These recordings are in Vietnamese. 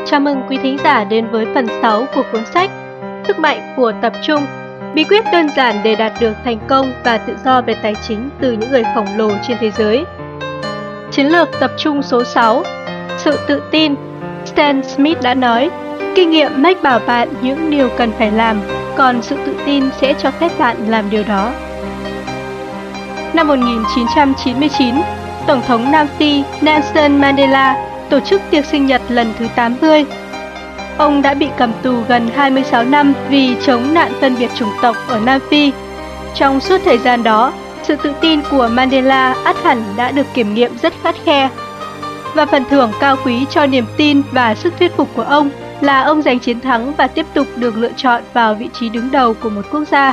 Chào mừng quý thính giả đến với phần 6 của cuốn sách Sức mạnh của tập trung, bí quyết đơn giản để đạt được thành công và tự do về tài chính từ những người khổng lồ trên thế giới. Chiến lược tập trung số 6, sự tự tin. Stan Smith đã nói, kinh nghiệm mách bảo bạn những điều cần phải làm, còn sự tự tin sẽ cho phép bạn làm điều đó. Năm 1999, Tổng thống Nam Phi Nelson Mandela tổ chức tiệc sinh nhật lần thứ 80. Ông đã bị cầm tù gần 26 năm vì chống nạn phân biệt chủng tộc ở Nam Phi. Trong suốt thời gian đó, sự tự tin của Mandela ắt hẳn đã được kiểm nghiệm rất khắt khe. Và phần thưởng cao quý cho niềm tin và sức thuyết phục của ông là ông giành chiến thắng và tiếp tục được lựa chọn vào vị trí đứng đầu của một quốc gia.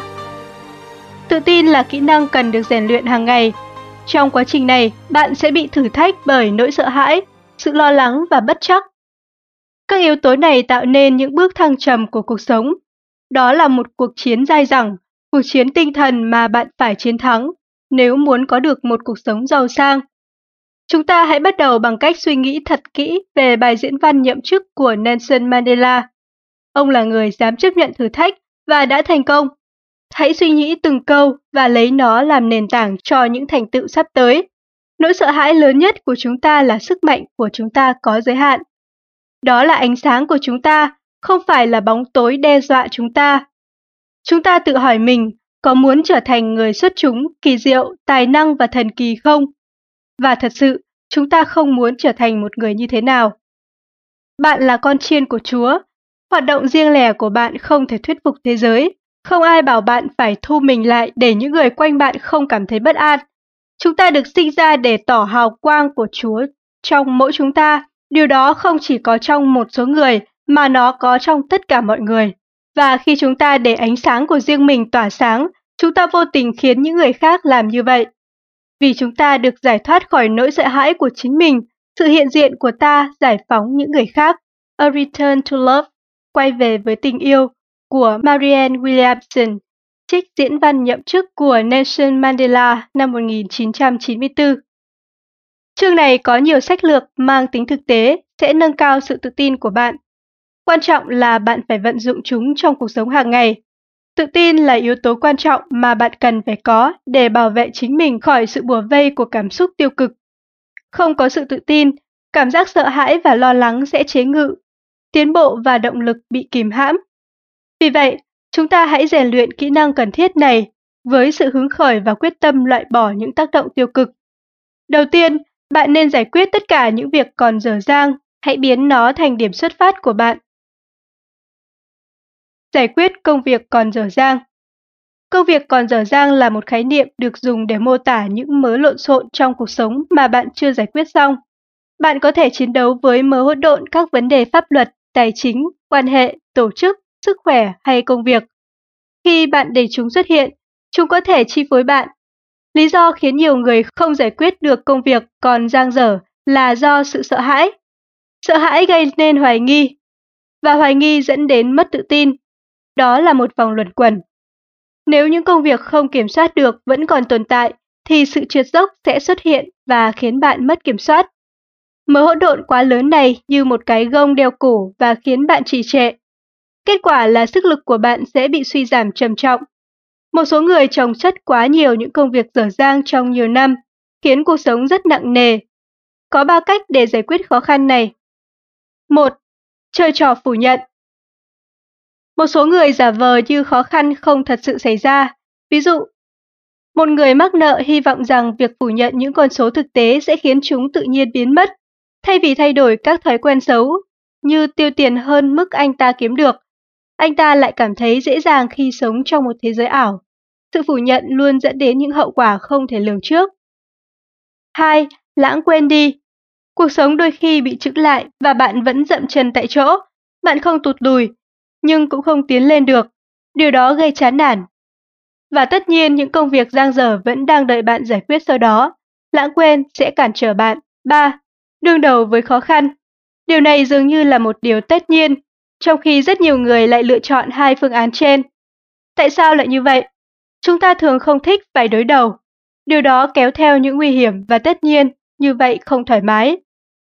Tự tin là kỹ năng cần được rèn luyện hàng ngày. Trong quá trình này, bạn sẽ bị thử thách bởi nỗi sợ hãi, sự lo lắng và bất trắc. Các yếu tố này tạo nên những bước thăng trầm của cuộc sống. Đó là một cuộc chiến dai dẳng, cuộc chiến tinh thần mà bạn phải chiến thắng nếu muốn có được một cuộc sống giàu sang. Chúng ta hãy bắt đầu bằng cách suy nghĩ thật kỹ về bài diễn văn nhậm chức của Nelson Mandela. Ông là người dám chấp nhận thử thách và đã thành công. Hãy suy nghĩ từng câu và lấy nó làm nền tảng cho những thành tựu sắp tới. Nỗi sợ hãi lớn nhất của chúng ta là sức mạnh của chúng ta có giới hạn. Đó là ánh sáng của chúng ta, không phải là bóng tối đe dọa chúng ta. Chúng ta tự hỏi mình có muốn trở thành người xuất chúng, kỳ diệu, tài năng và thần kỳ không? Và thật sự, chúng ta không muốn trở thành một người như thế nào. Bạn là con chiên của Chúa. Hoạt động riêng lẻ của bạn không thể thuyết phục thế giới. Không ai bảo bạn phải thu mình lại để những người quanh bạn không cảm thấy bất an. Chúng ta được sinh ra để tỏ hào quang của Chúa trong mỗi chúng ta. Điều đó không chỉ có trong một số người, mà nó có trong tất cả mọi người. Và khi chúng ta để ánh sáng của riêng mình tỏa sáng, chúng ta vô tình khiến những người khác làm như vậy. Vì chúng ta được giải thoát khỏi nỗi sợ hãi của chính mình, sự hiện diện của ta giải phóng những người khác. A Return to Love, quay về với tình yêu, của Marianne Williamson, trích diễn văn nhậm chức của Nelson Mandela năm 1994. Chương này có nhiều sách lược mang tính thực tế sẽ nâng cao sự tự tin của bạn. Quan trọng là bạn phải vận dụng chúng trong cuộc sống hàng ngày. Tự tin là yếu tố quan trọng mà bạn cần phải có để bảo vệ chính mình khỏi sự bủa vây của cảm xúc tiêu cực. Không có sự tự tin, cảm giác sợ hãi và lo lắng sẽ chế ngự, tiến bộ và động lực bị kìm hãm. Vì vậy, chúng ta hãy rèn luyện kỹ năng cần thiết này với sự hứng khởi và quyết tâm loại bỏ những tác động tiêu cực. Đầu tiên, bạn nên giải quyết tất cả những việc còn dở dang, hãy biến nó thành điểm xuất phát của bạn. Giải quyết công việc còn dở dang. Công việc còn dở dang là một khái niệm được dùng để mô tả những mớ lộn xộn trong cuộc sống mà bạn chưa giải quyết xong. Bạn có thể chiến đấu với mớ hỗn độn các vấn đề pháp luật, tài chính, quan hệ, tổ chức, sức khỏe hay công việc. Khi bạn để chúng xuất hiện, chúng có thể chi phối bạn. Lý do khiến nhiều người không giải quyết được công việc còn dang dở là do sự sợ hãi. Sợ hãi gây nên hoài nghi, và hoài nghi dẫn đến mất tự tin. Đó là một vòng luẩn quẩn. Nếu những công việc không kiểm soát được vẫn còn tồn tại, thì sự trượt dốc sẽ xuất hiện và khiến bạn mất kiểm soát. Mớ hỗn độn quá lớn này như một cái gông đeo cổ và khiến bạn trì trệ. Kết quả là sức lực của bạn sẽ bị suy giảm trầm trọng. Một số người chồng chất quá nhiều những công việc dở dang trong nhiều năm, khiến cuộc sống rất nặng nề. Có 3 cách để giải quyết khó khăn này. 1. Chơi trò phủ nhận. Một số người giả vờ như khó khăn không thật sự xảy ra. Ví dụ, một người mắc nợ hy vọng rằng việc phủ nhận những con số thực tế sẽ khiến chúng tự nhiên biến mất. Thay vì thay đổi các thói quen xấu, như tiêu tiền hơn mức anh ta kiếm được, anh ta lại cảm thấy dễ dàng khi sống trong một thế giới ảo. Sự phủ nhận luôn dẫn đến những hậu quả không thể lường trước. 2. Lãng quên đi. Cuộc sống đôi khi bị chững lại và bạn vẫn dậm chân tại chỗ. Bạn không tụt lùi, nhưng cũng không tiến lên được. Điều đó gây chán nản. Và tất nhiên những công việc dang dở vẫn đang đợi bạn giải quyết sau đó. Lãng quên sẽ cản trở bạn. 3. Đương đầu với khó khăn. Điều này dường như là một điều tất nhiên, trong khi rất nhiều người lại lựa chọn hai phương án trên. Tại sao lại như vậy? Chúng ta thường không thích phải đối đầu. Điều đó kéo theo những nguy hiểm và tất nhiên, như vậy không thoải mái.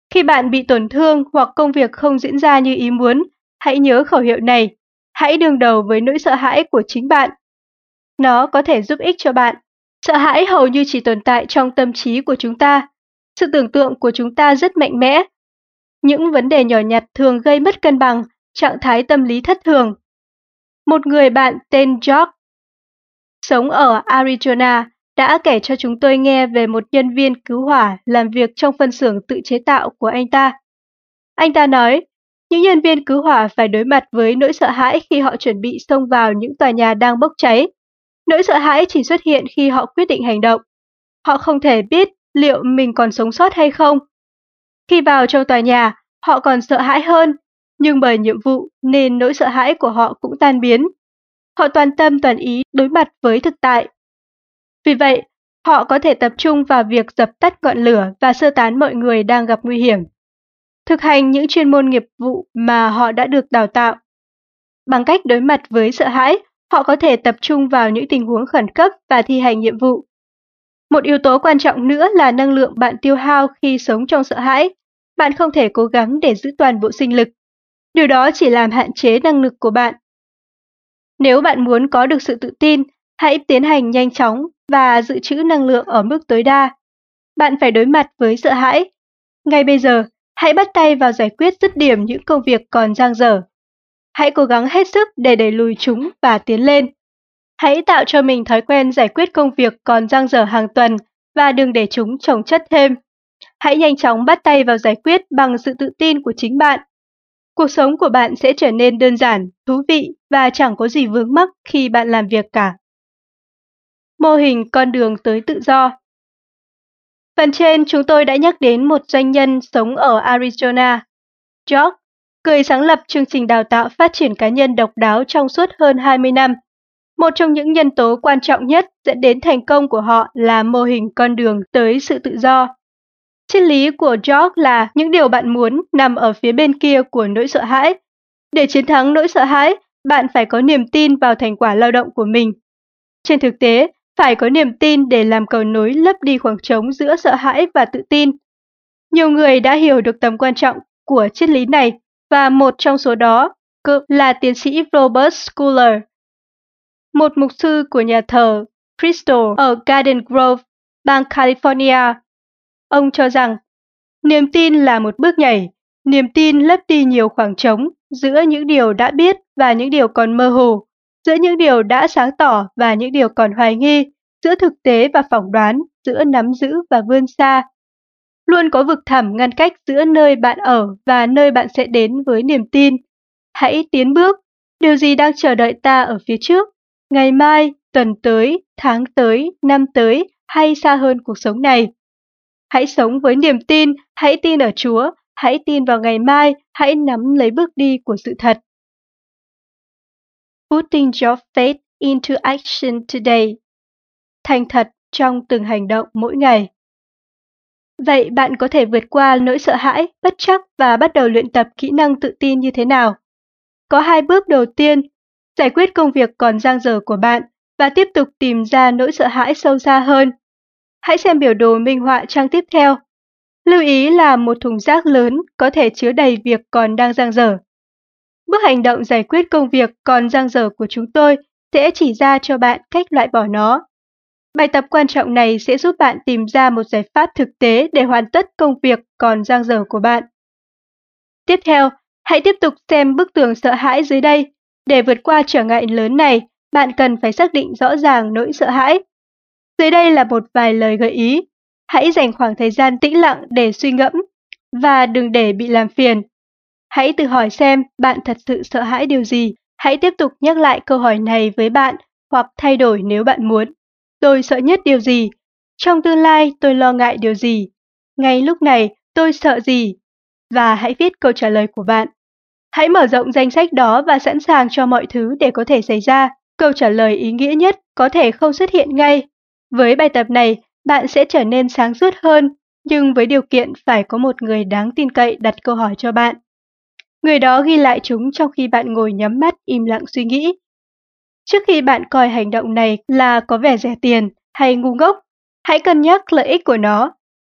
Khi bạn bị tổn thương hoặc công việc không diễn ra như ý muốn, hãy nhớ khẩu hiệu này. Hãy đương đầu với nỗi sợ hãi của chính bạn. Nó có thể giúp ích cho bạn. Sợ hãi hầu như chỉ tồn tại trong tâm trí của chúng ta. Sự tưởng tượng của chúng ta rất mạnh mẽ. Những vấn đề nhỏ nhặt thường gây mất cân bằng, trạng thái tâm lý thất thường. Một người bạn tên George, sống ở Arizona, đã kể cho chúng tôi nghe về một nhân viên cứu hỏa làm việc trong phân xưởng tự chế tạo của anh ta. Anh ta nói, những nhân viên cứu hỏa phải đối mặt với nỗi sợ hãi khi họ chuẩn bị xông vào những tòa nhà đang bốc cháy. Nỗi sợ hãi chỉ xuất hiện khi họ quyết định hành động. Họ không thể biết liệu mình còn sống sót hay không. Khi vào trong tòa nhà, họ còn sợ hãi hơn, nhưng bởi nhiệm vụ nên nỗi sợ hãi của họ cũng tan biến. Họ toàn tâm toàn ý đối mặt với thực tại. Vì vậy, họ có thể tập trung vào việc dập tắt ngọn lửa và sơ tán mọi người đang gặp nguy hiểm. Thực hành những chuyên môn nghiệp vụ mà họ đã được đào tạo. Bằng cách đối mặt với sợ hãi, họ có thể tập trung vào những tình huống khẩn cấp và thi hành nhiệm vụ. Một yếu tố quan trọng nữa là năng lượng bạn tiêu hao khi sống trong sợ hãi. Bạn không thể cố gắng để giữ toàn bộ sinh lực. Điều đó chỉ làm hạn chế năng lực của bạn. Nếu bạn muốn có được sự tự tin, hãy tiến hành nhanh chóng và dự trữ năng lượng ở mức tối đa. Bạn phải đối mặt với sợ hãi. Ngay bây giờ, hãy bắt tay vào giải quyết dứt điểm những công việc còn dang dở. Hãy cố gắng hết sức để đẩy lùi chúng và tiến lên. Hãy tạo cho mình thói quen giải quyết công việc còn dang dở hàng tuần và đừng để chúng chồng chất thêm. Hãy nhanh chóng bắt tay vào giải quyết bằng sự tự tin của chính bạn. Cuộc sống của bạn sẽ trở nên đơn giản, thú vị và chẳng có gì vướng mắc khi bạn làm việc cả. Mô hình con đường tới tự do. Phần trên chúng tôi đã nhắc đến một doanh nhân sống ở Arizona. George, người sáng lập chương trình đào tạo phát triển cá nhân độc đáo trong suốt hơn 20 năm. Một trong những nhân tố quan trọng nhất dẫn đến thành công của họ là mô hình con đường tới sự tự do. Triết lý của George là những điều bạn muốn nằm ở phía bên kia của nỗi sợ hãi. Để chiến thắng nỗi sợ hãi, bạn phải có niềm tin vào thành quả lao động của mình. Trên thực tế, phải có niềm tin để làm cầu nối lấp đi khoảng trống giữa sợ hãi và tự tin. Nhiều người đã hiểu được tầm quan trọng của triết lý này, và một trong số đó là tiến sĩ Robert Schuller, một mục sư của nhà thờ Bristol ở Garden Grove, bang California. Ông cho rằng, niềm tin là một bước nhảy, niềm tin lấp đi nhiều khoảng trống giữa những điều đã biết và những điều còn mơ hồ, giữa những điều đã sáng tỏ và những điều còn hoài nghi, giữa thực tế và phỏng đoán, giữa nắm giữ và vươn xa. Luôn có vực thẳm ngăn cách giữa nơi bạn ở và nơi bạn sẽ đến với niềm tin. Hãy tiến bước, điều gì đang chờ đợi ta ở phía trước? Ngày mai, tuần tới, tháng tới, năm tới hay xa hơn cuộc sống này? Hãy sống với niềm tin, hãy tin ở Chúa, hãy tin vào ngày mai, hãy nắm lấy bước đi của sự thật. Putting your faith into action today. Thành thật trong từng hành động mỗi ngày. Vậy bạn có thể vượt qua nỗi sợ hãi, bất trắc và bắt đầu luyện tập kỹ năng tự tin như thế nào? Có 2 bước đầu tiên, giải quyết công việc còn dang dở của bạn và tiếp tục tìm ra nỗi sợ hãi sâu xa hơn. Hãy xem biểu đồ minh họa trang tiếp theo. Lưu ý là một thùng rác lớn có thể chứa đầy việc còn đang dang dở. Bước hành động giải quyết công việc còn dang dở của chúng tôi sẽ chỉ ra cho bạn cách loại bỏ nó. Bài tập quan trọng này sẽ giúp bạn tìm ra một giải pháp thực tế để hoàn tất công việc còn dang dở của bạn. Tiếp theo, hãy tiếp tục xem bức tường sợ hãi dưới đây. Để vượt qua trở ngại lớn này, bạn cần phải xác định rõ ràng nỗi sợ hãi. Dưới đây là một vài lời gợi ý. Hãy dành khoảng thời gian tĩnh lặng để suy ngẫm và đừng để bị làm phiền. Hãy tự hỏi xem bạn thật sự sợ hãi điều gì. Hãy tiếp tục nhắc lại câu hỏi này với bạn hoặc thay đổi nếu bạn muốn. Tôi sợ nhất điều gì? Trong tương lai tôi lo ngại điều gì? Ngay lúc này tôi sợ gì? Và hãy viết câu trả lời của bạn. Hãy mở rộng danh sách đó và sẵn sàng cho mọi thứ để có thể xảy ra. Câu trả lời ý nghĩa nhất có thể không xuất hiện ngay. Với bài tập này, bạn sẽ trở nên sáng suốt hơn, nhưng với điều kiện phải có một người đáng tin cậy đặt câu hỏi cho bạn. Người đó ghi lại chúng trong khi bạn ngồi nhắm mắt im lặng suy nghĩ. Trước khi bạn coi hành động này là có vẻ rẻ tiền hay ngu ngốc, hãy cân nhắc lợi ích của nó.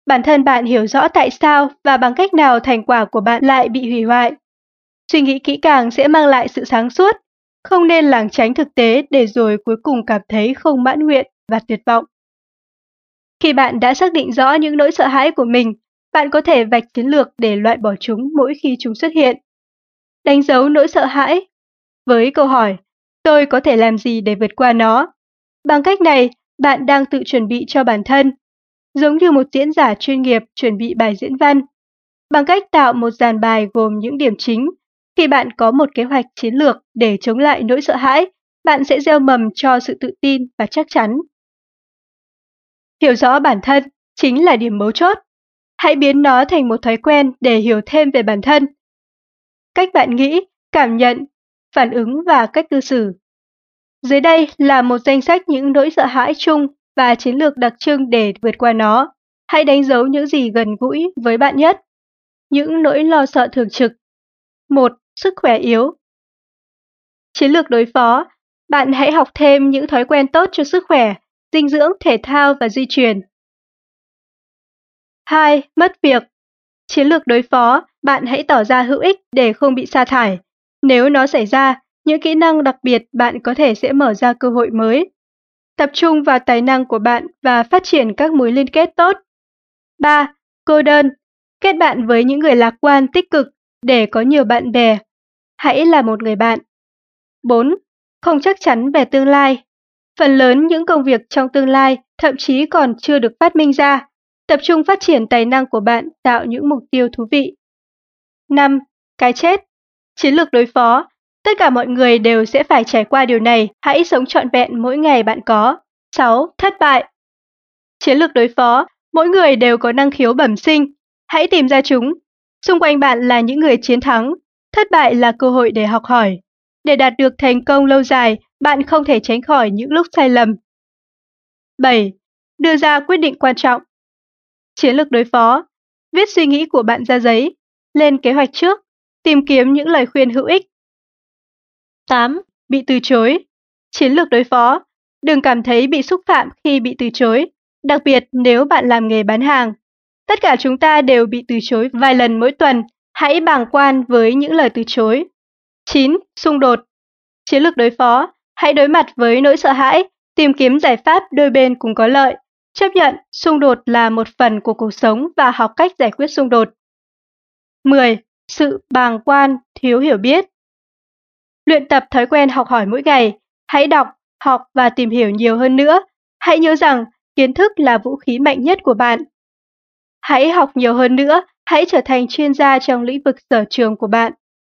Bản thân bạn hiểu rõ tại sao và bằng cách nào thành quả của bạn lại bị hủy hoại. Suy nghĩ kỹ càng sẽ mang lại sự sáng suốt, không nên lảng tránh thực tế để rồi cuối cùng cảm thấy không mãn nguyện và tuyệt vọng. Khi bạn đã xác định rõ những nỗi sợ hãi của mình, bạn có thể vạch chiến lược để loại bỏ chúng mỗi khi chúng xuất hiện. Đánh dấu nỗi sợ hãi với câu hỏi, tôi có thể làm gì để vượt qua nó? Bằng cách này, bạn đang tự chuẩn bị cho bản thân, giống như một diễn giả chuyên nghiệp chuẩn bị bài diễn văn. Bằng cách tạo một dàn bài gồm những điểm chính, khi bạn có một kế hoạch chiến lược để chống lại nỗi sợ hãi, bạn sẽ gieo mầm cho sự tự tin và chắc chắn. Hiểu rõ bản thân chính là điểm mấu chốt. Hãy biến nó thành một thói quen để hiểu thêm về bản thân. Cách bạn nghĩ, cảm nhận, phản ứng và cách cư xử. Dưới đây là một danh sách những nỗi sợ hãi chung và chiến lược đặc trưng để vượt qua nó. Hãy đánh dấu những gì gần gũi với bạn nhất. Những nỗi lo sợ thường trực. 1. Sức khỏe yếu. Chiến lược đối phó. Bạn hãy học thêm những thói quen tốt cho sức khỏe, dinh dưỡng, thể thao và di chuyển. 2. Mất việc. Chiến lược đối phó, bạn hãy tỏ ra hữu ích để không bị sa thải. Nếu nó xảy ra, những kỹ năng đặc biệt bạn có thể sẽ mở ra cơ hội mới. Tập trung vào tài năng của bạn và phát triển các mối liên kết tốt. 3. Cô đơn. Kết bạn với những người lạc quan, tích cực để có nhiều bạn bè. Hãy là một người bạn. 4. Không chắc chắn về tương lai. Phần lớn những công việc trong tương lai thậm chí còn chưa được phát minh ra. Tập trung phát triển tài năng của bạn, tạo những mục tiêu thú vị. 5. Cái chết. Chiến lược đối phó. Tất cả mọi người đều sẽ phải trải qua điều này, hãy sống trọn vẹn mỗi ngày bạn có. 6. Thất bại. Chiến lược đối phó. Mỗi người đều có năng khiếu bẩm sinh, hãy tìm ra chúng. Xung quanh bạn là những người chiến thắng. Thất bại là cơ hội để học hỏi. Để đạt được thành công lâu dài, bạn không thể tránh khỏi những lúc sai lầm. 7. Đưa ra quyết định quan trọng. Chiến lược đối phó. Viết suy nghĩ của bạn ra giấy, lên kế hoạch trước, tìm kiếm những lời khuyên hữu ích. 8. Bị từ chối. Chiến lược đối phó. Đừng cảm thấy bị xúc phạm khi bị từ chối, đặc biệt nếu bạn làm nghề bán hàng. Tất cả chúng ta đều bị từ chối vài lần mỗi tuần, hãy bàng quan với những lời từ chối. 9. Xung đột. Chiến lược đối phó. Hãy đối mặt với nỗi sợ hãi, tìm kiếm giải pháp đôi bên cùng có lợi. Chấp nhận xung đột là một phần của cuộc sống và học cách giải quyết xung đột. 10. Sự bàng quan, thiếu hiểu biết. Luyện tập thói quen học hỏi mỗi ngày. Hãy đọc, học và tìm hiểu nhiều hơn nữa. Hãy nhớ rằng kiến thức là vũ khí mạnh nhất của bạn. Hãy học nhiều hơn nữa, hãy trở thành chuyên gia trong lĩnh vực sở trường của bạn.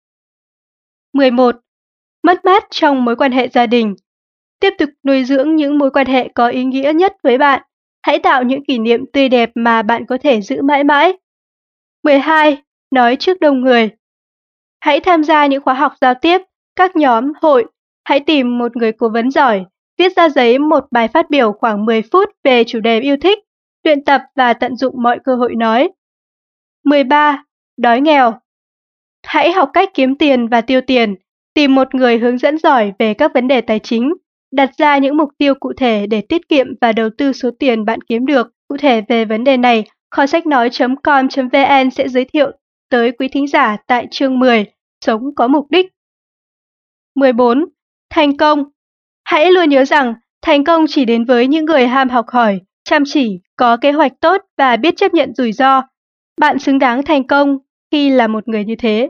11. Mất mát trong mối quan hệ gia đình. Tiếp tục nuôi dưỡng những mối quan hệ có ý nghĩa nhất với bạn. Hãy tạo những kỷ niệm tươi đẹp mà bạn có thể giữ mãi mãi. 12. Nói trước đông người. Hãy tham gia những khóa học giao tiếp, các nhóm, hội. Hãy tìm một người cố vấn giỏi, viết ra giấy một bài phát biểu khoảng 10 phút về chủ đề yêu thích, luyện tập và tận dụng mọi cơ hội nói. 13. Đói nghèo. Hãy học cách kiếm tiền và tiêu tiền, tìm một người hướng dẫn giỏi về các vấn đề tài chính, đặt ra những mục tiêu cụ thể để tiết kiệm và đầu tư số tiền bạn kiếm được. Cụ thể về vấn đề này, kho sách nói.com.vn sẽ giới thiệu tới quý thính giả tại chương 10, Sống có mục đích. 14. Thành công. Hãy luôn nhớ rằng thành công chỉ đến với những người ham học hỏi, chăm chỉ, có kế hoạch tốt và biết chấp nhận rủi ro. Bạn xứng đáng thành công khi là một người như thế.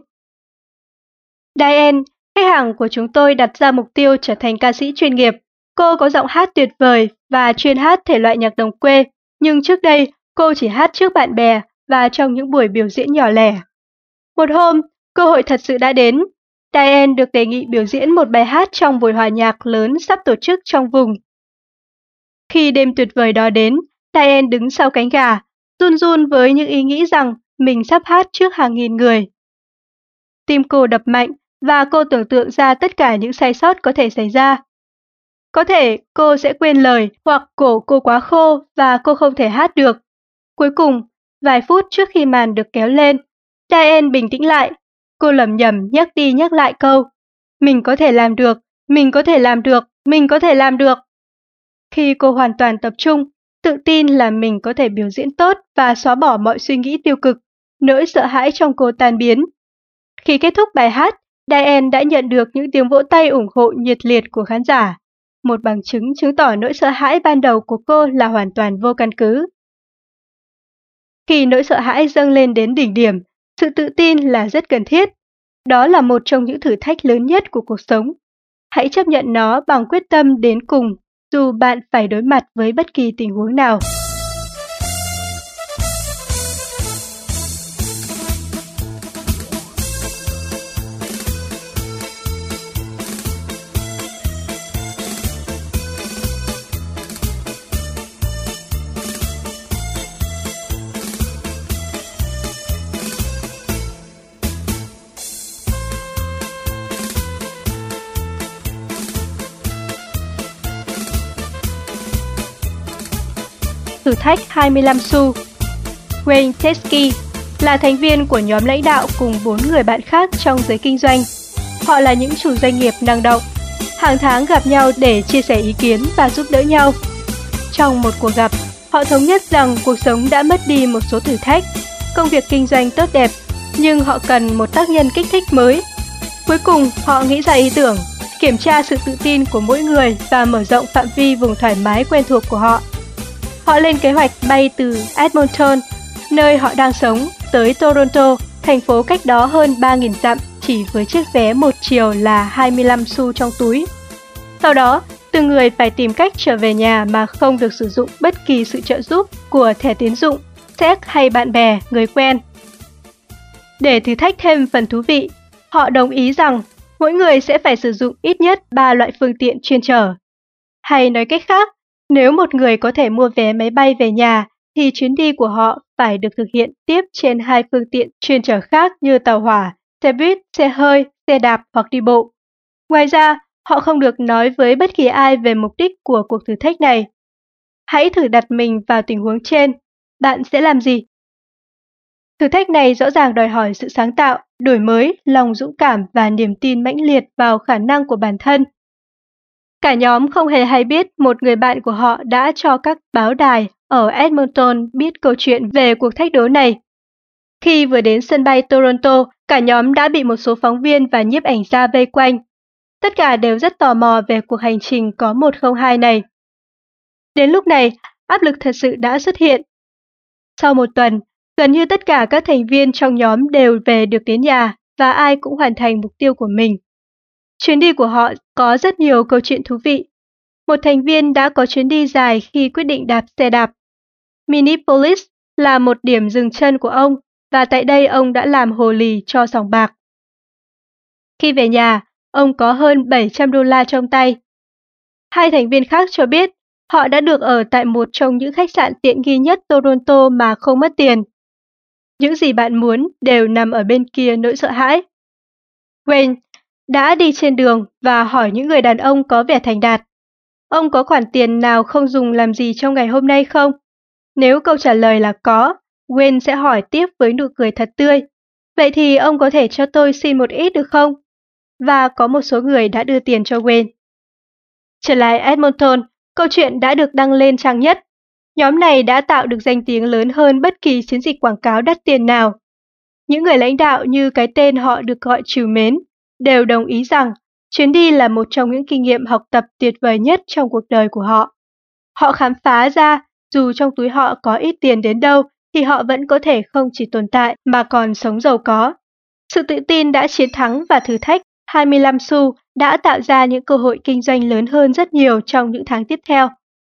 Diane, khách hàng của chúng tôi đặt ra mục tiêu trở thành ca sĩ chuyên nghiệp. Cô có giọng hát tuyệt vời và chuyên hát thể loại nhạc đồng quê, nhưng trước đây cô chỉ hát trước bạn bè và trong những buổi biểu diễn nhỏ lẻ. Một hôm, cơ hội thật sự đã đến. Diane được đề nghị biểu diễn một bài hát trong buổi hòa nhạc lớn sắp tổ chức trong vùng. Khi đêm tuyệt vời đó đến, Diane đứng sau cánh gà, run run với những ý nghĩ rằng mình sắp hát trước hàng nghìn người. Tim cô đập mạnh và cô tưởng tượng ra tất cả những sai sót có thể xảy ra. Có thể cô sẽ quên lời hoặc cổ cô quá khô và cô không thể hát được. Cuối cùng, vài phút trước khi màn được kéo lên, Diane bình tĩnh lại. Cô lẩm nhẩm nhắc đi nhắc lại câu, mình có thể làm được, mình có thể làm được, mình có thể làm được. Khi cô hoàn toàn tập trung, tự tin là mình có thể biểu diễn tốt và xóa bỏ mọi suy nghĩ tiêu cực, nỗi sợ hãi trong cô tan biến. Khi kết thúc bài hát, Diane đã nhận được những tiếng vỗ tay ủng hộ nhiệt liệt của khán giả, một bằng chứng chứng tỏ nỗi sợ hãi ban đầu của cô là hoàn toàn vô căn cứ. Khi nỗi sợ hãi dâng lên đến đỉnh điểm, sự tự tin là rất cần thiết. Đó là một trong những thử thách lớn nhất của cuộc sống. Hãy chấp nhận nó bằng quyết tâm đến cùng, dù bạn phải đối mặt với bất kỳ tình huống nào. Thử thách 25 xu. Wayne Teske là thành viên của nhóm lãnh đạo cùng 4 người bạn khác trong giới kinh doanh. Họ là những chủ doanh nghiệp năng động, hàng tháng gặp nhau để chia sẻ ý kiến và giúp đỡ nhau. Trong một cuộc gặp, họ thống nhất rằng cuộc sống đã mất đi một số thử thách, công việc kinh doanh tốt đẹp, nhưng họ cần một tác nhân kích thích mới. Cuối cùng, họ nghĩ ra ý tưởng, kiểm tra sự tự tin của mỗi người và mở rộng phạm vi vùng thoải mái quen thuộc của họ. Họ lên kế hoạch bay từ Edmonton, nơi họ đang sống, tới Toronto, thành phố cách đó hơn 3.000 dặm, chỉ với chiếc vé một chiều là 25 xu trong túi. Sau đó, từng người phải tìm cách trở về nhà mà không được sử dụng bất kỳ sự trợ giúp của thẻ tín dụng, séc hay bạn bè, người quen. Để thử thách thêm phần thú vị, họ đồng ý rằng mỗi người sẽ phải sử dụng ít nhất 3 loại phương tiện chuyên chở. Hay nói cách khác, nếu một người có thể mua vé máy bay về nhà, thì chuyến đi của họ phải được thực hiện tiếp trên 2 phương tiện chuyên chở khác như tàu hỏa, xe buýt, xe hơi, xe đạp hoặc đi bộ. Ngoài ra, họ không được nói với bất kỳ ai về mục đích của cuộc thử thách này. Hãy thử đặt mình vào tình huống trên. Bạn sẽ làm gì? Thử thách này rõ ràng đòi hỏi sự sáng tạo, đổi mới, lòng dũng cảm và niềm tin mãnh liệt vào khả năng của bản thân. Cả nhóm không hề hay biết một người bạn của họ đã cho các báo đài ở Edmonton biết câu chuyện về cuộc thách đố này. Khi vừa đến sân bay Toronto, cả nhóm đã bị một số phóng viên và nhiếp ảnh gia vây quanh. Tất cả đều rất tò mò về cuộc hành trình có 102 này. Đến lúc này, áp lực thật sự đã xuất hiện. Sau một tuần, gần như tất cả các thành viên trong nhóm đều về được đến nhà và ai cũng hoàn thành mục tiêu của mình. Chuyến đi của họ có rất nhiều câu chuyện thú vị. Một thành viên đã có chuyến đi dài khi quyết định đạp xe đạp. Minneapolis là một điểm dừng chân của ông và tại đây ông đã làm hồ lì cho sòng bạc. Khi về nhà, ông có hơn 700 đô la trong tay. Hai thành viên khác cho biết họ đã được ở tại một trong những khách sạn tiện nghi nhất Toronto mà không mất tiền. Những gì bạn muốn đều nằm ở bên kia nỗi sợ hãi. Wayne đã đi trên đường và hỏi những người đàn ông có vẻ thành đạt. Ông có khoản tiền nào không dùng làm gì trong ngày hôm nay không? Nếu câu trả lời là có, Wayne sẽ hỏi tiếp với nụ cười thật tươi. Vậy thì ông có thể cho tôi xin một ít được không? Và có một số người đã đưa tiền cho Wayne. Trở lại Edmonton, câu chuyện đã được đăng lên trang nhất. Nhóm này đã tạo được danh tiếng lớn hơn bất kỳ chiến dịch quảng cáo đắt tiền nào. Những người lãnh đạo như cái tên họ được gọi trìu mến, đều đồng ý rằng chuyến đi là một trong những kinh nghiệm học tập tuyệt vời nhất trong cuộc đời của họ. Họ khám phá ra, dù trong túi họ có ít tiền đến đâu, thì họ vẫn có thể không chỉ tồn tại mà còn sống giàu có. Sự tự tin đã chiến thắng và thử thách 25 xu đã tạo ra những cơ hội kinh doanh lớn hơn rất nhiều trong những tháng tiếp theo.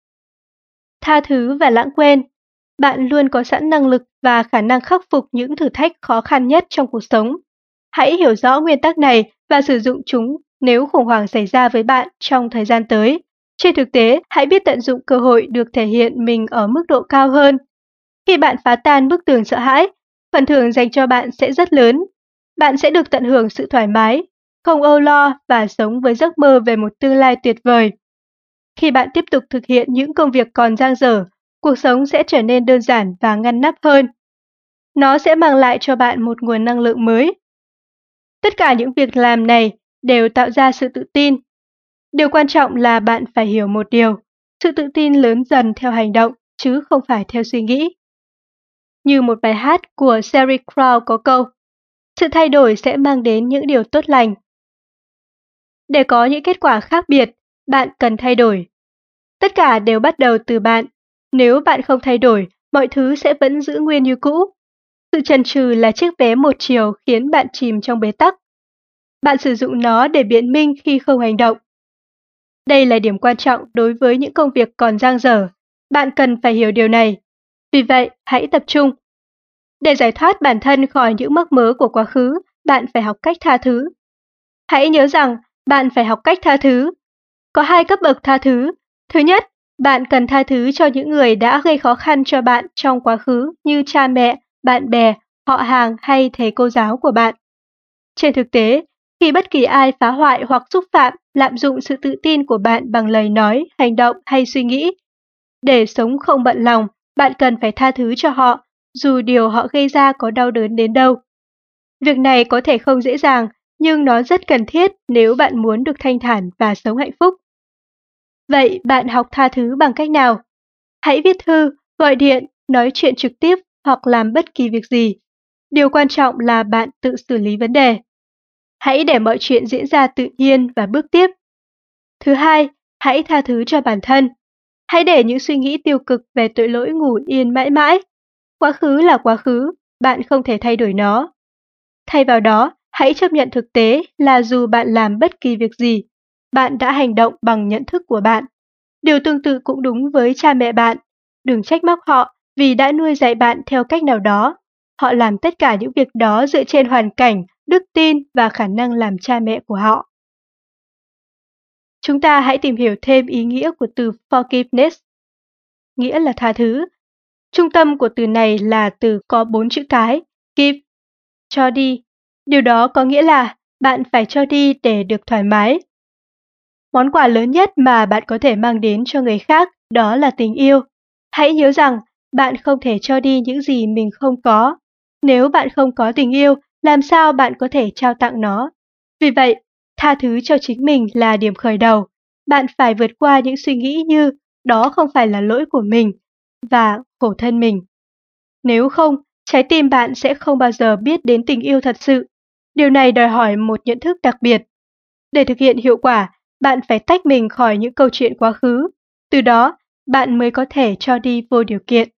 Tha thứ và lãng quên. Bạn luôn có sẵn năng lực và khả năng khắc phục những thử thách khó khăn nhất trong cuộc sống. Hãy hiểu rõ nguyên tắc này và sử dụng chúng nếu khủng hoảng xảy ra với bạn trong thời gian tới. Trên thực tế, hãy biết tận dụng cơ hội được thể hiện mình ở mức độ cao hơn. Khi bạn phá tan bức tường sợ hãi, phần thưởng dành cho bạn sẽ rất lớn. Bạn sẽ được tận hưởng sự thoải mái, không âu lo và sống với giấc mơ về một tương lai tuyệt vời. Khi bạn tiếp tục thực hiện những công việc còn dang dở, cuộc sống sẽ trở nên đơn giản và ngăn nắp hơn. Nó sẽ mang lại cho bạn một nguồn năng lượng mới. Tất cả những việc làm này đều tạo ra sự tự tin. Điều quan trọng là bạn phải hiểu một điều, sự tự tin lớn dần theo hành động chứ không phải theo suy nghĩ. Như một bài hát của Sheryl Crow có câu, sự thay đổi sẽ mang đến những điều tốt lành. Để có những kết quả khác biệt, bạn cần thay đổi. Tất cả đều bắt đầu từ bạn. Nếu bạn không thay đổi, mọi thứ sẽ vẫn giữ nguyên như cũ. Sự chần chừ là chiếc vé một chiều khiến bạn chìm trong bế tắc. Bạn sử dụng nó để biện minh khi không hành động. Đây là điểm quan trọng đối với những công việc còn dang dở. Bạn cần phải hiểu điều này. Vì vậy, hãy tập trung. Để giải thoát bản thân khỏi những mắc mớ của quá khứ, bạn phải học cách tha thứ. Hãy nhớ rằng, bạn phải học cách tha thứ. Có 2 cấp bậc tha thứ. Thứ nhất, bạn cần tha thứ cho những người đã gây khó khăn cho bạn trong quá khứ như cha mẹ, bạn bè, họ hàng hay thầy cô giáo của bạn. Trên thực tế, khi bất kỳ ai phá hoại hoặc xúc phạm, lạm dụng sự tự tin của bạn bằng lời nói, hành động hay suy nghĩ, để sống không bận lòng, bạn cần phải tha thứ cho họ, dù điều họ gây ra có đau đớn đến đâu. Việc này có thể không dễ dàng, nhưng nó rất cần thiết nếu bạn muốn được thanh thản và sống hạnh phúc. Vậy bạn học tha thứ bằng cách nào? Hãy viết thư, gọi điện, nói chuyện trực tiếp hoặc làm bất kỳ việc gì. Điều quan trọng là bạn tự xử lý vấn đề. Hãy để mọi chuyện diễn ra tự nhiên và bước tiếp. Thứ hai, hãy tha thứ cho bản thân. Hãy để những suy nghĩ tiêu cực về tội lỗi ngủ yên mãi mãi. Quá khứ là quá khứ, bạn không thể thay đổi nó. Thay vào đó, hãy chấp nhận thực tế là dù bạn làm bất kỳ việc gì, bạn đã hành động bằng nhận thức của bạn. Điều tương tự cũng đúng với cha mẹ bạn. Đừng trách móc họ vì đã nuôi dạy bạn theo cách nào đó. Họ làm tất cả những việc đó dựa trên hoàn cảnh, đức tin và khả năng làm cha mẹ của họ. Chúng ta hãy tìm hiểu thêm ý nghĩa của từ forgiveness, nghĩa là tha thứ. Trung tâm của từ này là từ có 4 chữ cái, give, cho đi. Điều đó có nghĩa là bạn phải cho đi để được thoải mái. Món quà lớn nhất mà bạn có thể mang đến cho người khác đó là tình yêu. Hãy nhớ rằng, bạn không thể cho đi những gì mình không có. Nếu bạn không có tình yêu, làm sao bạn có thể trao tặng nó? Vì vậy, tha thứ cho chính mình là điểm khởi đầu. Bạn phải vượt qua những suy nghĩ như đó không phải là lỗi của mình và khổ thân mình. Nếu không, trái tim bạn sẽ không bao giờ biết đến tình yêu thật sự. Điều này đòi hỏi một nhận thức đặc biệt. Để thực hiện hiệu quả, bạn phải tách mình khỏi những câu chuyện quá khứ. Từ đó, bạn mới có thể cho đi vô điều kiện.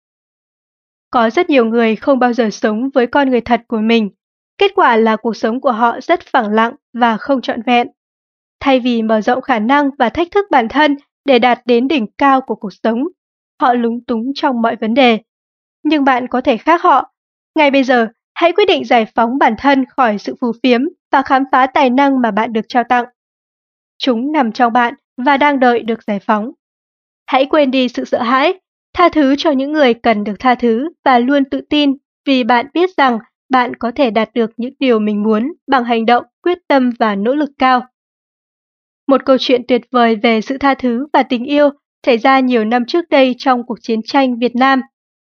Có rất nhiều người không bao giờ sống với con người thật của mình. Kết quả là cuộc sống của họ rất phẳng lặng và không trọn vẹn. Thay vì mở rộng khả năng và thách thức bản thân để đạt đến đỉnh cao của cuộc sống, họ lúng túng trong mọi vấn đề. Nhưng bạn có thể khác họ. Ngay bây giờ, hãy quyết định giải phóng bản thân khỏi sự phù phiếm và khám phá tài năng mà bạn được trao tặng. Chúng nằm trong bạn và đang đợi được giải phóng. Hãy quên đi sự sợ hãi, tha thứ cho những người cần được tha thứ và luôn tự tin vì bạn biết rằng bạn có thể đạt được những điều mình muốn bằng hành động, quyết tâm và nỗ lực cao. Một câu chuyện tuyệt vời về sự tha thứ và tình yêu xảy ra nhiều năm trước đây trong cuộc chiến tranh Việt Nam.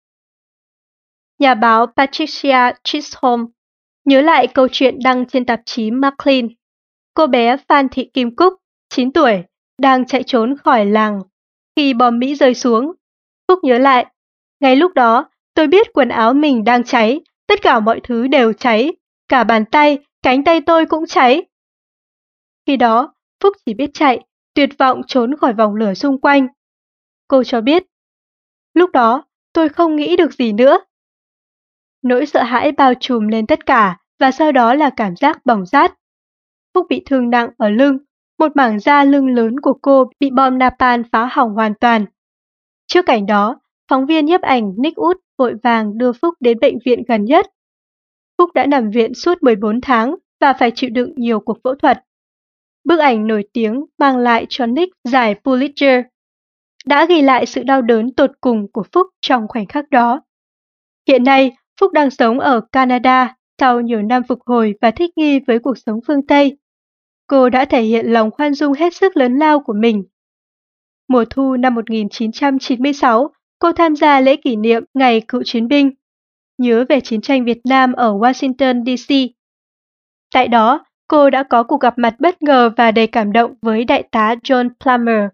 Nhà báo Patricia Chisholm nhớ lại câu chuyện đăng trên tạp chí Maclean. Cô bé Phan Thị Kim Cúc, 9 tuổi, đang chạy trốn khỏi làng khi bom Mỹ rơi xuống. Cúc nhớ lại, ngay lúc đó, tôi biết quần áo mình đang cháy, tất cả mọi thứ đều cháy, cả bàn tay, cánh tay tôi cũng cháy. Khi đó, Phúc chỉ biết chạy, tuyệt vọng trốn khỏi vòng lửa xung quanh. Cô cho biết, lúc đó, tôi không nghĩ được gì nữa. Nỗi sợ hãi bao trùm lên tất cả và sau đó là cảm giác bỏng rát. Phúc bị thương nặng ở lưng, một mảng da lưng lớn của cô bị bom napalm phá hỏng hoàn toàn. Trước cảnh đó, phóng viên nhiếp ảnh Nick Wood vội vàng đưa Phúc đến bệnh viện gần nhất. Phúc đã nằm viện suốt 14 tháng và phải chịu đựng nhiều cuộc phẫu thuật. Bức ảnh nổi tiếng mang lại cho Nick giải Pulitzer đã ghi lại sự đau đớn tột cùng của Phúc trong khoảnh khắc đó. Hiện nay, Phúc đang sống ở Canada sau nhiều năm phục hồi và thích nghi với cuộc sống phương Tây. Cô đã thể hiện lòng khoan dung hết sức lớn lao của mình. Mùa thu năm 1996, cô tham gia lễ kỷ niệm Ngày Cựu chiến binh, nhớ về chiến tranh Việt Nam ở Washington, D.C. Tại đó, cô đã có cuộc gặp mặt bất ngờ và đầy cảm động với đại tá John Plummer,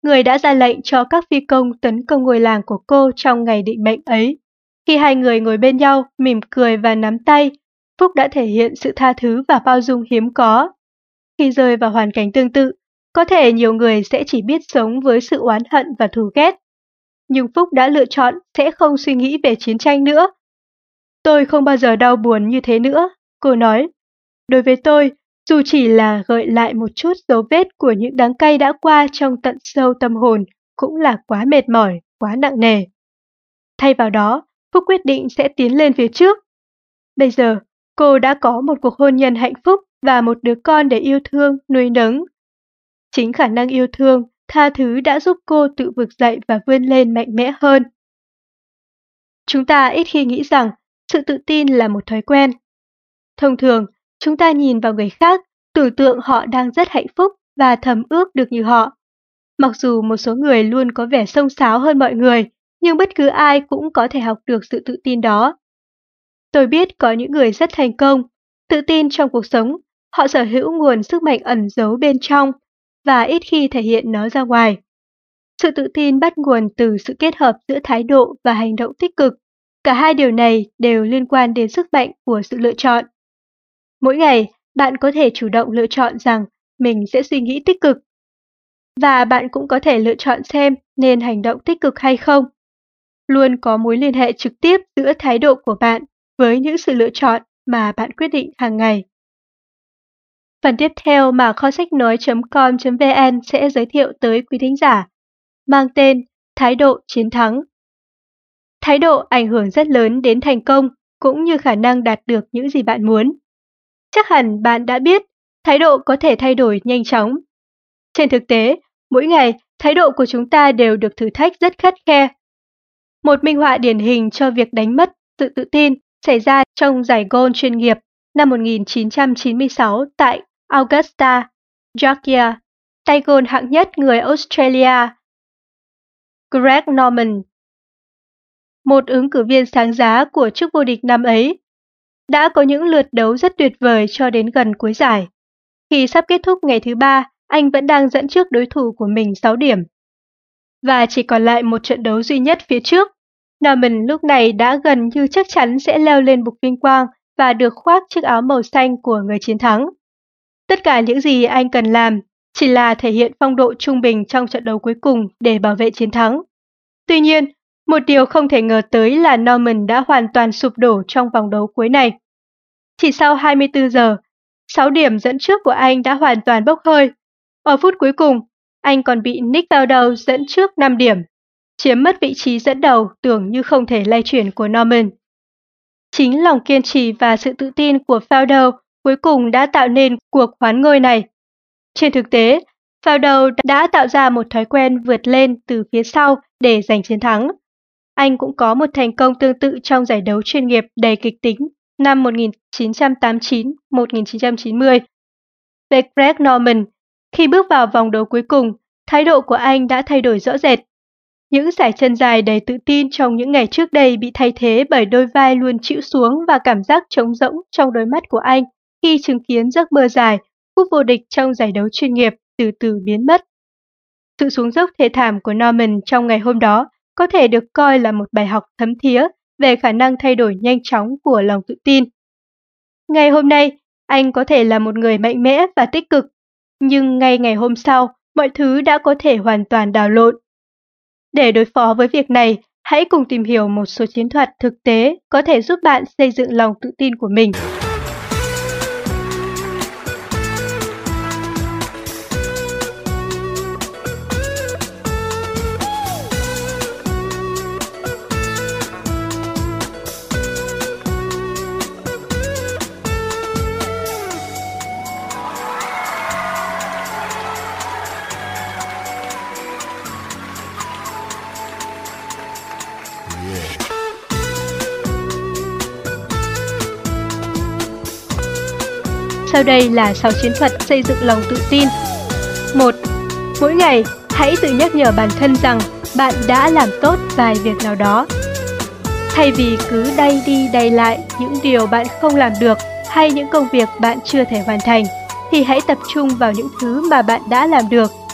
người đã ra lệnh cho các phi công tấn công ngôi làng của cô trong ngày định mệnh ấy. Khi hai người ngồi bên nhau, mỉm cười và nắm tay, Phúc đã thể hiện sự tha thứ và bao dung hiếm có. Khi rơi vào hoàn cảnh tương tự, có thể nhiều người sẽ chỉ biết sống với sự oán hận và thù ghét. Nhưng Phúc đã lựa chọn sẽ không suy nghĩ về chiến tranh nữa. Tôi không bao giờ đau buồn như thế nữa, cô nói. Đối với tôi, dù chỉ là gợi lại một chút dấu vết của những đắng cay đã qua trong tận sâu tâm hồn, cũng là quá mệt mỏi, quá nặng nề. Thay vào đó, Phúc quyết định sẽ tiến lên phía trước. Bây giờ, cô đã có một cuộc hôn nhân hạnh phúc và một đứa con để yêu thương, nuôi nấng. Chính khả năng yêu thương, tha thứ đã giúp cô tự vực dậy và vươn lên mạnh mẽ hơn. Chúng ta ít khi nghĩ rằng sự tự tin là một thói quen. Thông thường, chúng ta nhìn vào người khác, tưởng tượng họ đang rất hạnh phúc và thầm ước được như họ. Mặc dù một số người luôn có vẻ xông xáo hơn mọi người, nhưng bất cứ ai cũng có thể học được sự tự tin đó. Tôi biết có những người rất thành công, tự tin trong cuộc sống, họ sở hữu nguồn sức mạnh ẩn giấu bên trong và ít khi thể hiện nó ra ngoài. Sự tự tin bắt nguồn từ sự kết hợp giữa thái độ và hành động tích cực. Cả hai điều này đều liên quan đến sức mạnh của sự lựa chọn. Mỗi ngày, bạn có thể chủ động lựa chọn rằng mình sẽ suy nghĩ tích cực. Và bạn cũng có thể lựa chọn xem nên hành động tích cực hay không. Luôn có mối liên hệ trực tiếp giữa thái độ của bạn với những sự lựa chọn mà bạn quyết định hàng ngày. Phần tiếp theo mà kho sách nói.com.vn sẽ giới thiệu tới quý thính giả mang tên Thái độ chiến thắng. Thái độ ảnh hưởng rất lớn đến thành công cũng như khả năng đạt được những gì bạn muốn. Chắc hẳn bạn đã biết, thái độ có thể thay đổi nhanh chóng. Trên thực tế, mỗi ngày, thái độ của chúng ta đều được thử thách rất khắt khe. Một minh họa điển hình cho việc đánh mất sự tự tin xảy ra trong giải golf chuyên nghiệp năm 1996 tại Augusta, Georgia. Tay golf hạng nhất người Australia, Greg Norman, một ứng cử viên sáng giá của chức vô địch năm ấy, đã có những lượt đấu rất tuyệt vời cho đến gần cuối giải. Khi sắp kết thúc ngày thứ 3, anh vẫn đang dẫn trước đối thủ của mình 6 điểm. Và chỉ còn lại một trận đấu duy nhất phía trước. Norman lúc này đã gần như chắc chắn sẽ leo lên bục vinh quang và được khoác chiếc áo màu xanh của người chiến thắng. Tất cả những gì anh cần làm chỉ là thể hiện phong độ trung bình trong trận đấu cuối cùng để bảo vệ chiến thắng. Tuy nhiên, một điều không thể ngờ tới là Norman đã hoàn toàn sụp đổ trong vòng đấu cuối này. Chỉ sau 24 giờ, 6 điểm dẫn trước của anh đã hoàn toàn bốc hơi. Ở phút cuối cùng, anh còn bị Nick Faldo dẫn trước 5 điểm, chiếm mất vị trí dẫn đầu tưởng như không thể lay chuyển của Norman. Chính lòng kiên trì và sự tự tin của Faldo cuối cùng đã tạo nên cuộc hoán ngôi này. Trên thực tế, Faldo đã tạo ra một thói quen vượt lên từ phía sau để giành chiến thắng. Anh cũng có một thành công tương tự trong giải đấu chuyên nghiệp đầy kịch tính năm 1989-1990. Về Greg Norman, khi bước vào vòng đấu cuối cùng, thái độ của anh đã thay đổi rõ rệt. Những giải chân dài đầy tự tin trong những ngày trước đây bị thay thế bởi đôi vai luôn chịu xuống và cảm giác trống rỗng trong đôi mắt của anh khi chứng kiến giấc mơ dài, cúp vô địch trong giải đấu chuyên nghiệp từ từ biến mất. Sự xuống dốc thê thảm của Norman trong ngày hôm đó có thể được coi là một bài học thấm thía về khả năng thay đổi nhanh chóng của lòng tự tin. Ngày hôm nay, anh có thể là một người mạnh mẽ và tích cực, nhưng ngay ngày hôm sau, mọi thứ đã có thể hoàn toàn đảo lộn. Để đối phó với việc này, hãy cùng tìm hiểu một số chiến thuật thực tế có thể giúp bạn xây dựng lòng tự tin của mình. Sau đây là 6 chiến thuật xây dựng lòng tự tin. 1. Mỗi ngày, hãy tự nhắc nhở bản thân rằng bạn đã làm tốt vài việc nào đó. Thay vì cứ đay đi đay lại những điều bạn không làm được hay những công việc bạn chưa thể hoàn thành, thì hãy tập trung vào những thứ mà bạn đã làm được.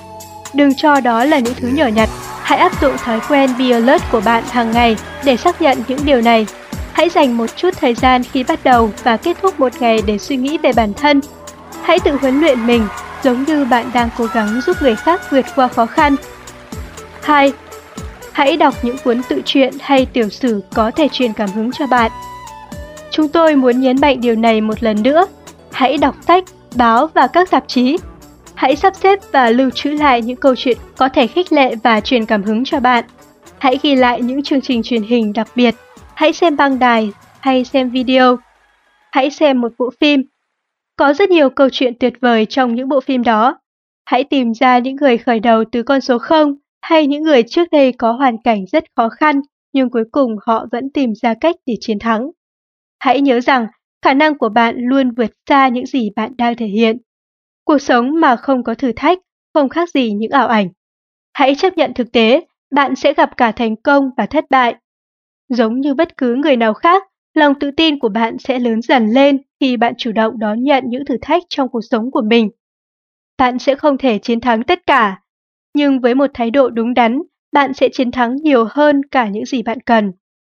Đừng cho đó là những thứ nhỏ nhặt. Hãy áp dụng thói quen Be Alert của bạn hàng ngày để xác nhận những điều này. Hãy dành một chút thời gian khi bắt đầu và kết thúc một ngày để suy nghĩ về bản thân. Hãy tự huấn luyện mình giống như bạn đang cố gắng giúp người khác vượt qua khó khăn. 2. Hãy đọc những cuốn tự truyện hay tiểu sử có thể truyền cảm hứng cho bạn. Chúng tôi muốn nhấn mạnh điều này một lần nữa. Hãy đọc sách, báo và các tạp chí. Hãy sắp xếp và lưu trữ lại những câu chuyện có thể khích lệ và truyền cảm hứng cho bạn. Hãy ghi lại những chương trình truyền hình đặc biệt. Hãy xem băng đài hay xem video. Hãy xem một bộ phim. Có rất nhiều câu chuyện tuyệt vời trong những bộ phim đó. Hãy tìm ra những người khởi đầu từ con số 0 hay những người trước đây có hoàn cảnh rất khó khăn nhưng cuối cùng họ vẫn tìm ra cách để chiến thắng. Hãy nhớ rằng khả năng của bạn luôn vượt xa những gì bạn đang thể hiện. Cuộc sống mà không có thử thách không khác gì những ảo ảnh. Hãy chấp nhận thực tế, bạn sẽ gặp cả thành công và thất bại. Giống như bất cứ người nào khác, lòng tự tin của bạn sẽ lớn dần lên khi bạn chủ động đón nhận những thử thách trong cuộc sống của mình. Bạn sẽ không thể chiến thắng tất cả, nhưng với một thái độ đúng đắn, bạn sẽ chiến thắng nhiều hơn cả những gì bạn cần.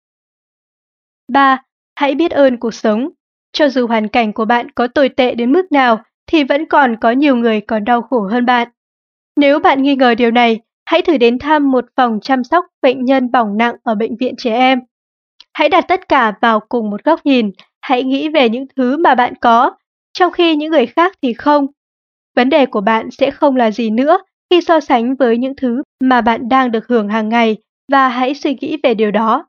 3. Hãy biết ơn cuộc sống. Cho dù hoàn cảnh của bạn có tồi tệ đến mức nào, thì vẫn còn có nhiều người còn đau khổ hơn bạn. Nếu bạn nghi ngờ điều này, hãy thử đến thăm một phòng chăm sóc bệnh nhân bỏng nặng ở bệnh viện trẻ em. Hãy đặt tất cả vào cùng một góc nhìn, hãy nghĩ về những thứ mà bạn có, trong khi những người khác thì không. Vấn đề của bạn sẽ không là gì nữa khi so sánh với những thứ mà bạn đang được hưởng hàng ngày và hãy suy nghĩ về điều đó.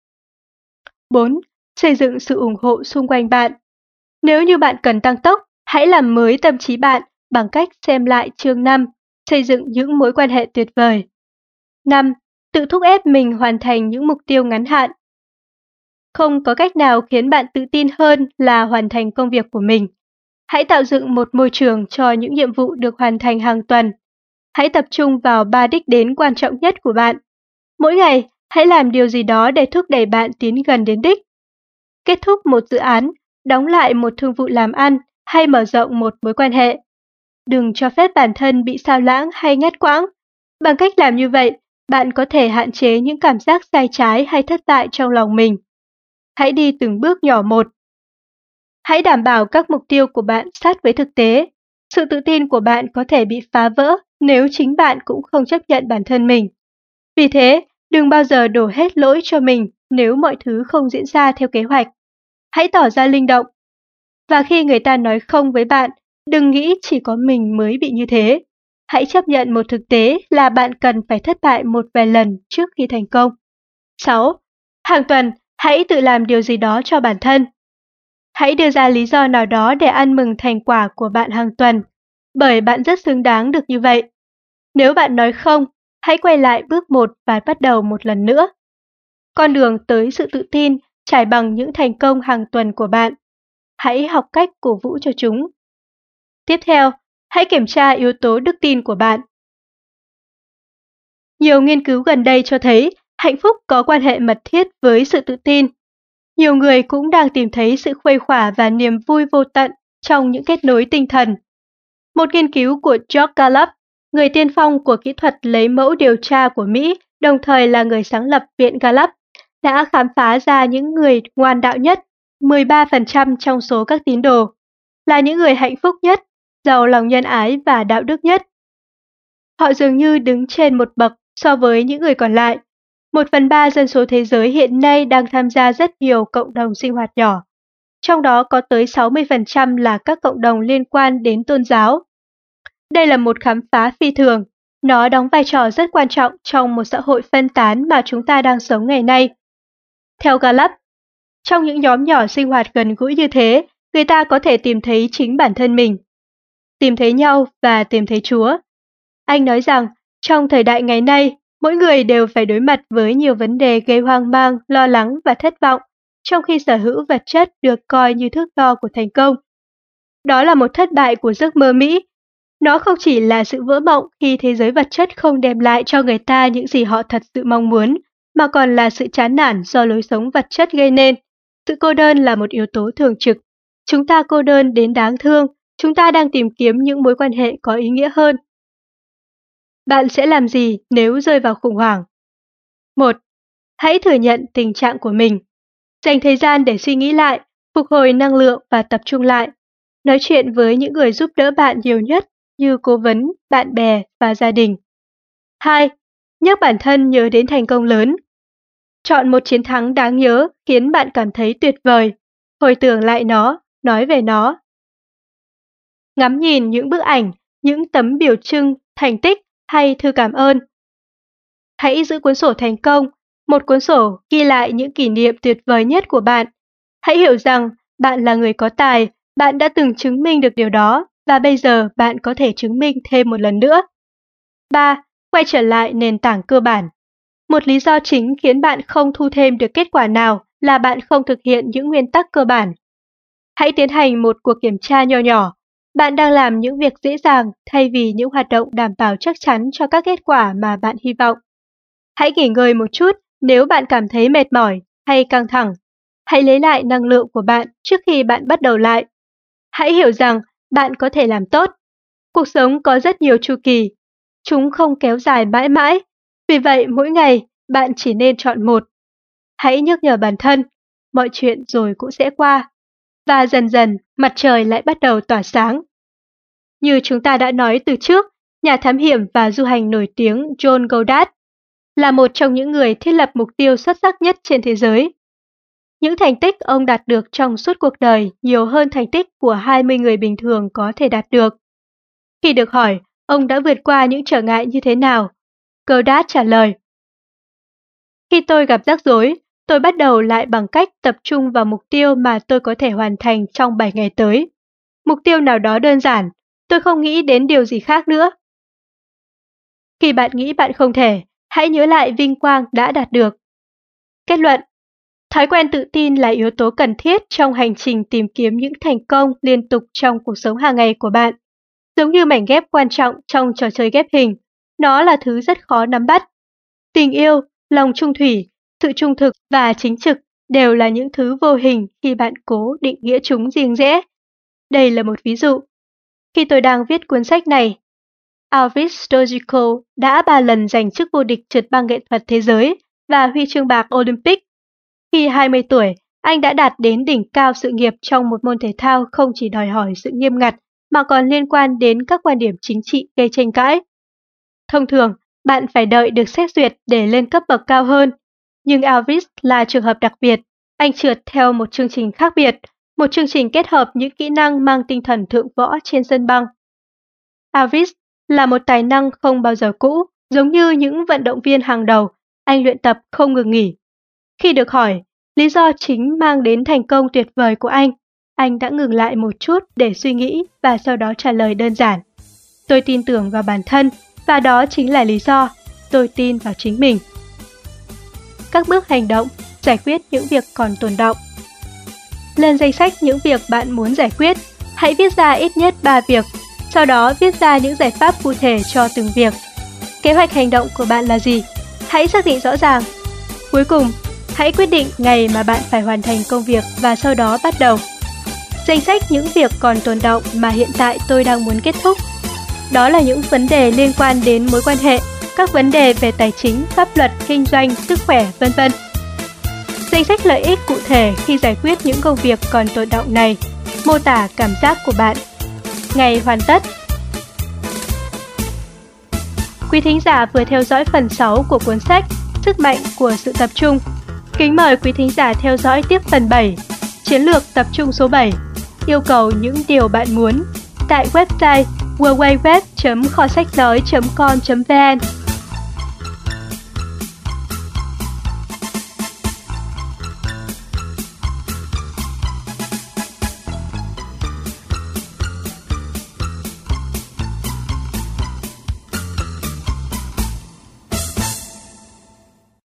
4. Xây dựng sự ủng hộ xung quanh bạn. Nếu như bạn cần tăng tốc, hãy làm mới tâm trí bạn bằng cách xem lại chương 5, xây dựng những mối quan hệ tuyệt vời. 5. Tự thúc ép mình hoàn thành những mục tiêu ngắn hạn. Không có cách nào khiến bạn tự tin hơn là hoàn thành công việc của mình. Hãy tạo dựng một môi trường cho những nhiệm vụ được hoàn thành hàng tuần. Hãy tập trung vào 3 đích đến quan trọng nhất của bạn. Mỗi ngày, hãy làm điều gì đó để thúc đẩy bạn tiến gần đến đích. Kết thúc một dự án, đóng lại một thương vụ làm ăn hay mở rộng một mối quan hệ. Đừng cho phép bản thân bị sao lãng hay ngắt quãng. Bằng cách làm như vậy, bạn có thể hạn chế những cảm giác sai trái hay thất bại trong lòng mình. Hãy đi từng bước nhỏ một. Hãy đảm bảo các mục tiêu của bạn sát với thực tế. Sự tự tin của bạn có thể bị phá vỡ nếu chính bạn cũng không chấp nhận bản thân mình. Vì thế, đừng bao giờ đổ hết lỗi cho mình nếu mọi thứ không diễn ra theo kế hoạch. Hãy tỏ ra linh động. Và khi người ta nói không với bạn, đừng nghĩ chỉ có mình mới bị như thế. Hãy chấp nhận một thực tế là bạn cần phải thất bại một vài lần trước khi thành công. 6. Hàng tuần, hãy tự làm điều gì đó cho bản thân. Hãy đưa ra lý do nào đó để ăn mừng thành quả của bạn hàng tuần, bởi bạn rất xứng đáng được như vậy. Nếu bạn nói không, hãy quay lại bước 1 và bắt đầu một lần nữa. Con đường tới sự tự tin trải bằng những thành công hàng tuần của bạn. Hãy học cách cổ vũ cho chúng. Tiếp theo, hãy kiểm tra yếu tố đức tin của bạn. Nhiều nghiên cứu gần đây cho thấy hạnh phúc có quan hệ mật thiết với sự tự tin. Nhiều người cũng đang tìm thấy sự khuây khỏa và niềm vui vô tận trong những kết nối tinh thần. Một nghiên cứu của George Gallup, người tiên phong của kỹ thuật lấy mẫu điều tra của Mỹ, đồng thời là người sáng lập Viện Gallup, đã khám phá ra những người ngoan đạo nhất, 13% trong số các tín đồ, là những người hạnh phúc nhất, giàu lòng nhân ái và đạo đức nhất. Họ dường như đứng trên một bậc so với những người còn lại. 1/3 dân số thế giới hiện nay đang tham gia rất nhiều cộng đồng sinh hoạt nhỏ, trong đó có tới 60% là các cộng đồng liên quan đến tôn giáo. Đây là một khám phá phi thường, nó đóng vai trò rất quan trọng trong một xã hội phân tán mà chúng ta đang sống ngày nay. Theo Gallup, trong những nhóm nhỏ sinh hoạt gần gũi như thế, người ta có thể tìm thấy chính bản thân mình, tìm thấy nhau và tìm thấy Chúa. Anh nói rằng, trong thời đại ngày nay, mỗi người đều phải đối mặt với nhiều vấn đề gây hoang mang, lo lắng và thất vọng, trong khi sở hữu vật chất được coi như thước đo của thành công. Đó là một thất bại của giấc mơ Mỹ. Nó không chỉ là sự vỡ mộng khi thế giới vật chất không đem lại cho người ta những gì họ thật sự mong muốn, mà còn là sự chán nản do lối sống vật chất gây nên. Sự cô đơn là một yếu tố thường trực. Chúng ta cô đơn đến đáng thương, chúng ta đang tìm kiếm những mối quan hệ có ý nghĩa hơn. Bạn sẽ làm gì nếu rơi vào khủng hoảng? 1. Hãy thừa nhận tình trạng của mình. Dành thời gian để suy nghĩ lại, phục hồi năng lượng và tập trung lại. Nói chuyện với những người giúp đỡ bạn nhiều nhất như cố vấn, bạn bè và gia đình. 2. Nhắc bản thân nhớ đến thành công lớn. Chọn một chiến thắng đáng nhớ khiến bạn cảm thấy tuyệt vời. Hồi tưởng lại nó, nói về nó. Ngắm nhìn những bức ảnh, những tấm biểu trưng, thành tích hay thư cảm ơn. Hãy giữ cuốn sổ thành công, một cuốn sổ ghi lại những kỷ niệm tuyệt vời nhất của bạn. Hãy hiểu rằng bạn là người có tài, bạn đã từng chứng minh được điều đó và bây giờ bạn có thể chứng minh thêm một lần nữa. 3. Quay trở lại nền tảng cơ bản. Một lý do chính khiến bạn không thu thêm được kết quả nào là bạn không thực hiện những nguyên tắc cơ bản. Hãy tiến hành một cuộc kiểm tra nho nhỏ. Bạn đang làm những việc dễ dàng thay vì những hoạt động đảm bảo chắc chắn cho các kết quả mà bạn hy vọng. Hãy nghỉ ngơi một chút nếu bạn cảm thấy mệt mỏi hay căng thẳng. Hãy lấy lại năng lượng của bạn trước khi bạn bắt đầu lại. Hãy hiểu rằng bạn có thể làm tốt. Cuộc sống có rất nhiều chu kỳ. Chúng không kéo dài mãi mãi. Vì vậy mỗi ngày bạn chỉ nên chọn một. Hãy nhắc nhở bản thân, mọi chuyện rồi cũng sẽ qua. Và dần dần mặt trời lại bắt đầu tỏa sáng. Như chúng ta đã nói từ trước, nhà thám hiểm và du hành nổi tiếng John Goddard là một trong những người thiết lập mục tiêu xuất sắc nhất trên thế giới. Những thành tích ông đạt được trong suốt cuộc đời nhiều hơn thành tích của 20 người bình thường có thể đạt được. Khi được hỏi ông đã vượt qua những trở ngại như thế nào, Goddard trả lời: Khi tôi gặp rắc rối, tôi bắt đầu lại bằng cách tập trung vào mục tiêu mà tôi có thể hoàn thành trong 7 ngày tới. Mục tiêu nào đó đơn giản, tôi không nghĩ đến điều gì khác nữa. Khi bạn nghĩ bạn không thể, hãy nhớ lại vinh quang đã đạt được. Kết luận: thói quen tự tin là yếu tố cần thiết trong hành trình tìm kiếm những thành công liên tục trong cuộc sống hàng ngày của bạn. Giống như mảnh ghép quan trọng trong trò chơi ghép hình, nó là thứ rất khó nắm bắt. Tình yêu, lòng trung thủy, sự trung thực và chính trực đều là những thứ vô hình khi bạn cố định nghĩa chúng riêng rẽ. Đây là một ví dụ. Khi tôi đang viết cuốn sách này, Alvin Stojko đã 3 lần giành chức vô địch trượt băng nghệ thuật thế giới và huy chương bạc Olympic. Khi 20 tuổi, anh đã đạt đến đỉnh cao sự nghiệp trong một môn thể thao không chỉ đòi hỏi sự nghiêm ngặt mà còn liên quan đến các quan điểm chính trị gây tranh cãi. Thông thường, bạn phải đợi được xét duyệt để lên cấp bậc cao hơn. Nhưng Elvis là trường hợp đặc biệt. Anh trượt theo một chương trình khác biệt, một chương trình kết hợp những kỹ năng mang tinh thần thượng võ trên sân băng. Elvis là một tài năng không bao giờ cũ, giống như những vận động viên hàng đầu, anh luyện tập không ngừng nghỉ. Khi được hỏi lý do chính mang đến thành công tuyệt vời của anh đã ngừng lại một chút để suy nghĩ và sau đó trả lời đơn giản: tôi tin tưởng vào bản thân và đó chính là lý do, tôi tin vào chính mình. Các bước hành động, giải quyết những việc còn tồn đọng. Lên danh sách những việc bạn muốn giải quyết, hãy viết ra ít nhất 3 việc, sau đó viết ra những giải pháp cụ thể cho từng việc. Kế hoạch hành động của bạn là gì? Hãy xác định rõ ràng. Cuối cùng, hãy quyết định ngày mà bạn phải hoàn thành công việc và sau đó bắt đầu. Danh sách những việc còn tồn đọng mà hiện tại tôi đang muốn kết thúc. Đó là những vấn đề liên quan đến mối quan hệ, các vấn đề về tài chính, pháp luật, kinh doanh, sức khỏe, v.v. Danh sách lợi ích cụ thể khi giải quyết những công việc còn tồn đọng này, mô tả cảm giác của bạn. Ngày hoàn tất. Quý thính giả vừa theo dõi phần 6 của cuốn sách Sức mạnh của sự tập trung. Kính mời quý thính giả theo dõi tiếp phần 7, Chiến lược tập trung số 7, yêu cầu những điều bạn muốn, tại website www.kho sách nói.com.vn.